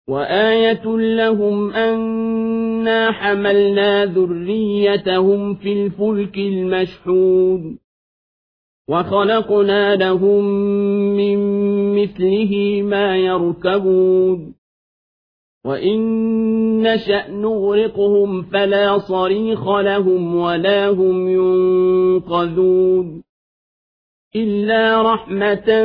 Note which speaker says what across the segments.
Speaker 1: وآية لهم أنا حملنا ذريتهم في الفلك المشحون وخلقنا لهم من مثله ما يركبون وإن نشأ نغرقهم فلا صريخ لهم ولا هم ينقذون إلا رحمة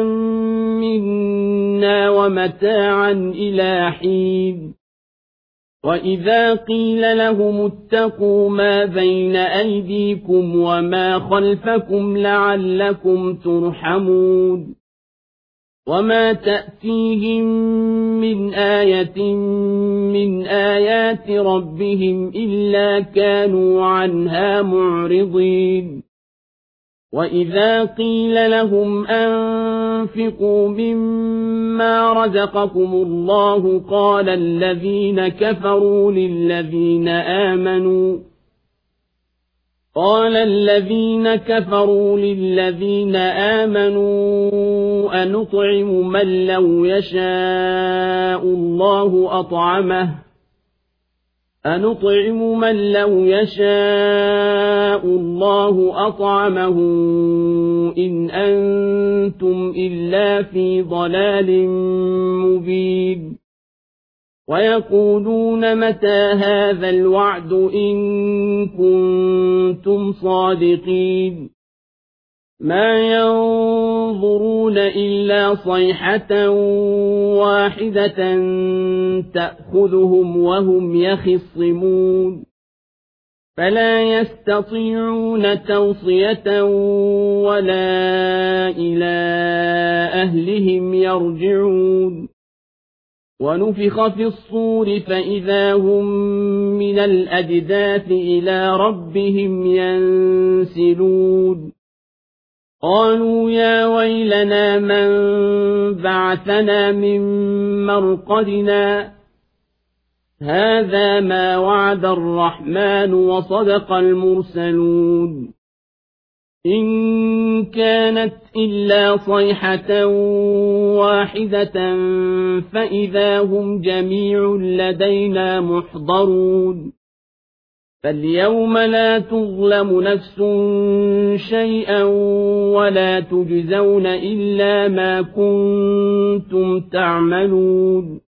Speaker 1: منا ومتاعا إلى حين وإذا قيل لهم اتقوا ما بين أيديكم وما خلفكم لعلكم ترحمون وما تأتيهم من آية من آيات ربهم إلا كانوا عنها معرضين وإذا قيل لهم أنفقوا مما رزقكم الله قال الذين كفروا للذين آمنوا أنطعم من لو يشاء الله أطعمه إن أنتم إلا في ضلال مبين ويقولون متى هذا الوعد إن كنتم صادقين ما ينظرون إلا صيحة واحدة تأخذهم وهم يخصمون فلا يستطيعون توصية ولا إلى أهلهم يرجعون ونفخ في الصور فإذا هم من الأجداث إلى ربهم ينسلون قالوا يا ويلنا من بعثنا من مرقدنا هذا ما وعد الرحمن وصدق المرسلون إن كانت إلا صيحة واحدة فإذا هم جميع لدينا محضرون فاليوم لا تظلم نفس شيئا ولا تجزون إلا ما كنتم تعملون